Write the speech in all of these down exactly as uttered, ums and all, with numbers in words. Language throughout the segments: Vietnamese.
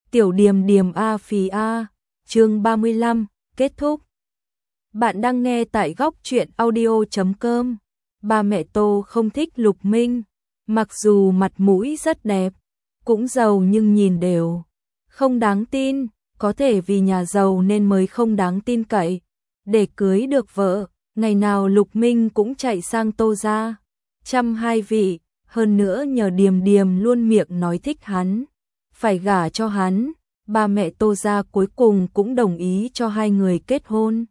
Tiểu Điềm Điềm A Phì A, chương ba mươi lăm, kết thúc. Bạn đang nghe tại góc truyện audio chấm com. Ba mẹ Tô không thích Lục Minh, mặc dù mặt mũi rất đẹp, cũng giàu nhưng nhìn đều không đáng tin, có thể vì nhà giàu nên mới không đáng tin cậy. Để cưới được vợ, ngày nào Lục Minh cũng chạy sang Tô gia, chăm hai vị, hơn nữa nhờ Điềm Điềm luôn miệng nói thích hắn, phải gả cho hắn, ba mẹ Tô gia cuối cùng cũng đồng ý cho hai người kết hôn.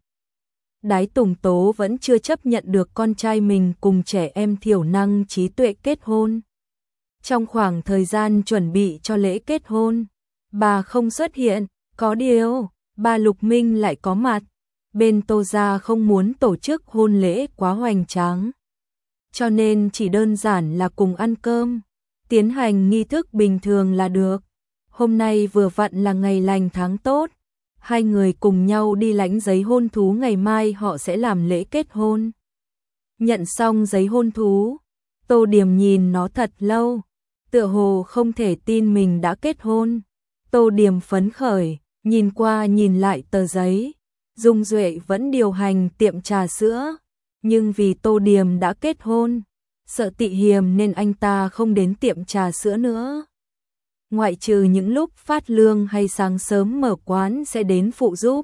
Đái Tùng Tố vẫn chưa chấp nhận được con trai mình cùng trẻ em thiểu năng trí tuệ kết hôn. Trong khoảng thời gian chuẩn bị cho lễ kết hôn, bà không xuất hiện, có điều, bà Lục Minh lại có mặt. Bên Tô gia không muốn tổ chức hôn lễ quá hoành tráng, cho nên chỉ đơn giản là cùng ăn cơm, tiến hành nghi thức bình thường là được. Hôm nay vừa vặn là ngày lành tháng tốt, hai người cùng nhau đi lãnh giấy hôn thú, ngày mai họ sẽ làm lễ kết hôn. Nhận xong giấy hôn thú, Tô Điềm nhìn nó thật lâu, tựa hồ không thể tin mình đã kết hôn. Tô Điềm phấn khởi, nhìn qua nhìn lại tờ giấy. Dung Duệ vẫn điều hành tiệm trà sữa, nhưng vì Tô Điềm đã kết hôn, sợ tị hiềm nên anh ta không đến tiệm trà sữa nữa. Ngoại trừ những lúc phát lương hay sáng sớm mở quán sẽ đến phụ giúp,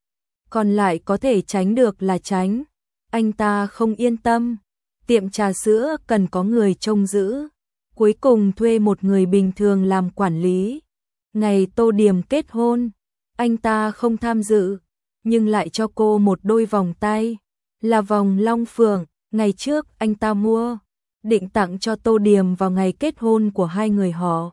còn lại có thể tránh được là tránh. Anh ta không yên tâm, tiệm trà sữa cần có người trông giữ, cuối cùng thuê một người bình thường làm quản lý. Ngày Tô Điềm kết hôn, anh ta không tham dự, nhưng lại cho cô một đôi vòng tay, là vòng long phượng, ngày trước anh ta mua, định tặng cho Tô Điềm vào ngày kết hôn của hai người họ.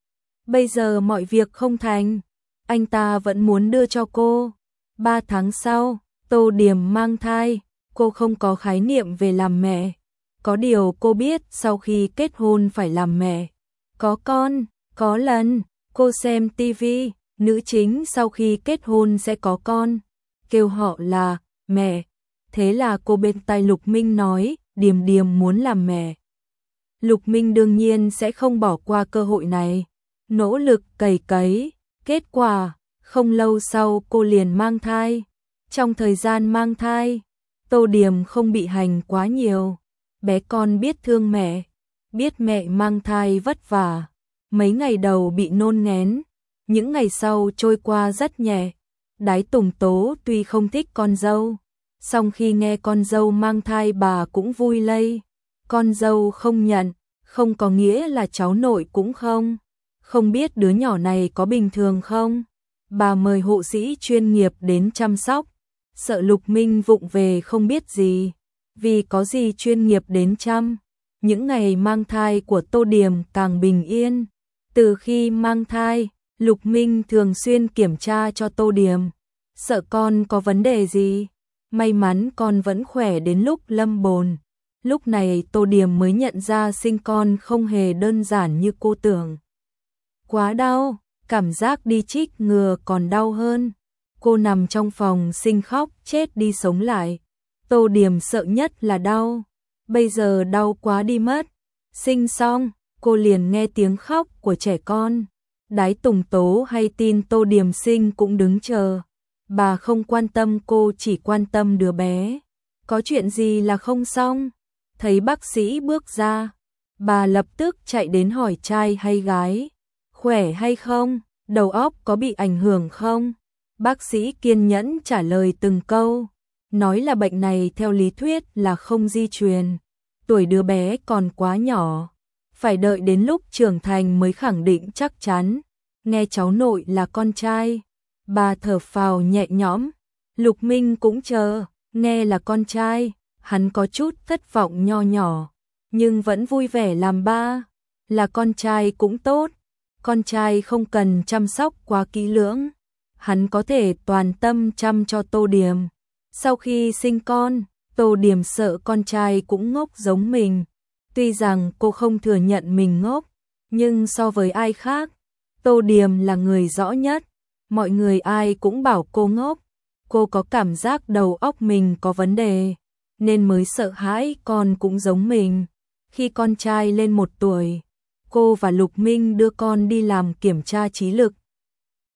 Bây giờ mọi việc không thành, anh ta vẫn muốn đưa cho cô. Ba tháng sau, Tô Điềm mang thai, cô không có khái niệm về làm mẹ. Có điều cô biết sau khi kết hôn phải làm mẹ, có con. Có lần, cô xem tivi, nữ chính sau khi kết hôn sẽ có con, kêu họ là mẹ. Thế là cô bên tai Lục Minh nói, Điềm Điềm muốn làm mẹ. Lục Minh đương nhiên sẽ không bỏ qua cơ hội này, nỗ lực cày cấy, kết quả, không lâu sau cô liền mang thai. Trong thời gian mang thai, Tô Điềm không bị hành quá nhiều, bé con biết thương mẹ, biết mẹ mang thai vất vả, mấy ngày đầu bị nôn nghén, những ngày sau trôi qua rất nhẹ. Đái Tùng Tố tuy không thích con dâu, song khi nghe con dâu mang thai bà cũng vui lây. Con dâu không nhận, không có nghĩa là cháu nội cũng không. Không biết đứa nhỏ này có bình thường không? Bà mời hộ sĩ chuyên nghiệp đến chăm sóc, sợ Lục Minh vụng về không biết gì, vì có gì chuyên nghiệp đến chăm. Những ngày mang thai của Tô Điềm càng bình yên. Từ khi mang thai, Lục Minh thường xuyên kiểm tra cho Tô Điềm, sợ con có vấn đề gì. May mắn con vẫn khỏe đến lúc lâm bồn. Lúc này Tô Điềm mới nhận ra sinh con không hề đơn giản như cô tưởng. Quá đau, cảm giác đi chích ngừa còn đau hơn. Cô nằm trong phòng sinh khóc chết đi sống lại. Tô Điềm sợ nhất là đau, bây giờ đau quá đi mất. Sinh xong, cô liền nghe tiếng khóc của trẻ con. Đái Tùng Tố hay tin Tô Điềm sinh cũng đứng chờ. Bà không quan tâm cô, chỉ quan tâm đứa bé. Có chuyện gì là không xong. Thấy bác sĩ bước ra, bà lập tức chạy đến hỏi trai hay gái, khỏe hay không, đầu óc có bị ảnh hưởng không. Bác sĩ kiên nhẫn trả lời từng câu, nói là bệnh này theo lý thuyết là không di truyền, tuổi đứa bé còn quá nhỏ, phải đợi đến lúc trưởng thành mới khẳng định chắc chắn. Nghe cháu nội là con trai, bà thở phào nhẹ nhõm. Lục Minh cũng chờ, nghe là con trai, hắn có chút thất vọng nho nhỏ, nhưng vẫn vui vẻ làm ba. Là con trai cũng tốt, con trai không cần chăm sóc quá kỹ lưỡng, hắn có thể toàn tâm chăm cho Tô Điềm. Sau khi sinh con, Tô Điềm sợ con trai cũng ngốc giống mình. Tuy rằng cô không thừa nhận mình ngốc, nhưng so với ai khác, Tô Điềm là người rõ nhất. Mọi người ai cũng bảo cô ngốc. Cô có cảm giác đầu óc mình có vấn đề, nên mới sợ hãi con cũng giống mình. Khi con trai lên một tuổi, cô và Lục Minh đưa con đi làm kiểm tra trí lực.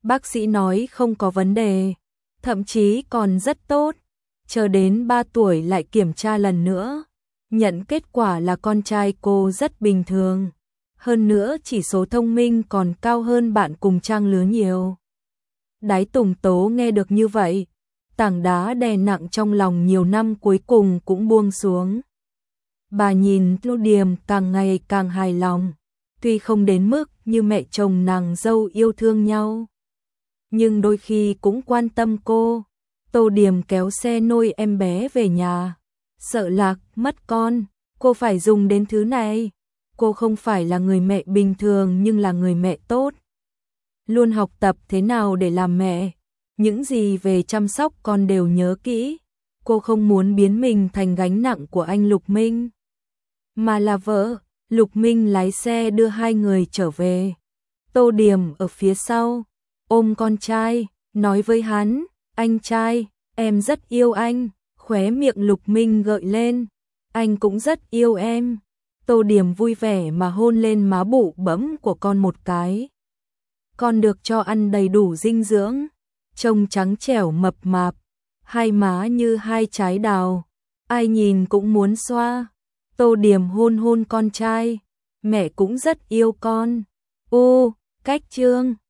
Bác sĩ nói không có vấn đề, thậm chí còn rất tốt. Chờ đến ba tuổi lại kiểm tra lần nữa, nhận kết quả là con trai cô rất bình thường. Hơn nữa chỉ số thông minh còn cao hơn bạn cùng trang lứa nhiều. Đái Tùng Tố nghe được như vậy, tảng đá đè nặng trong lòng nhiều năm cuối cùng cũng buông xuống. Bà nhìn Tô Điềm càng ngày càng hài lòng, tuy không đến mức như mẹ chồng nàng dâu yêu thương nhau, nhưng đôi khi cũng quan tâm cô. Tô Điềm kéo xe nôi em bé về nhà, sợ lạc mất con, cô phải dùng đến thứ này. Cô không phải là người mẹ bình thường nhưng là người mẹ tốt. Luôn học tập thế nào để làm mẹ, những gì về chăm sóc con đều nhớ kỹ. Cô không muốn biến mình thành gánh nặng của anh Lục Minh, mà là vợ. Lục Minh lái xe đưa hai người trở về. Tô Điềm ở phía sau, ôm con trai, nói với hắn, anh trai, em rất yêu anh. Khóe miệng Lục Minh gợi lên, anh cũng rất yêu em. Tô Điềm vui vẻ mà hôn lên má bụ bẫm của con một cái. Con được cho ăn đầy đủ dinh dưỡng, trông trắng trẻo mập mạp, hai má như hai trái đào, ai nhìn cũng muốn xoa. Tô Điềm hôn hôn con trai, mẹ cũng rất yêu con. Ô, cách chương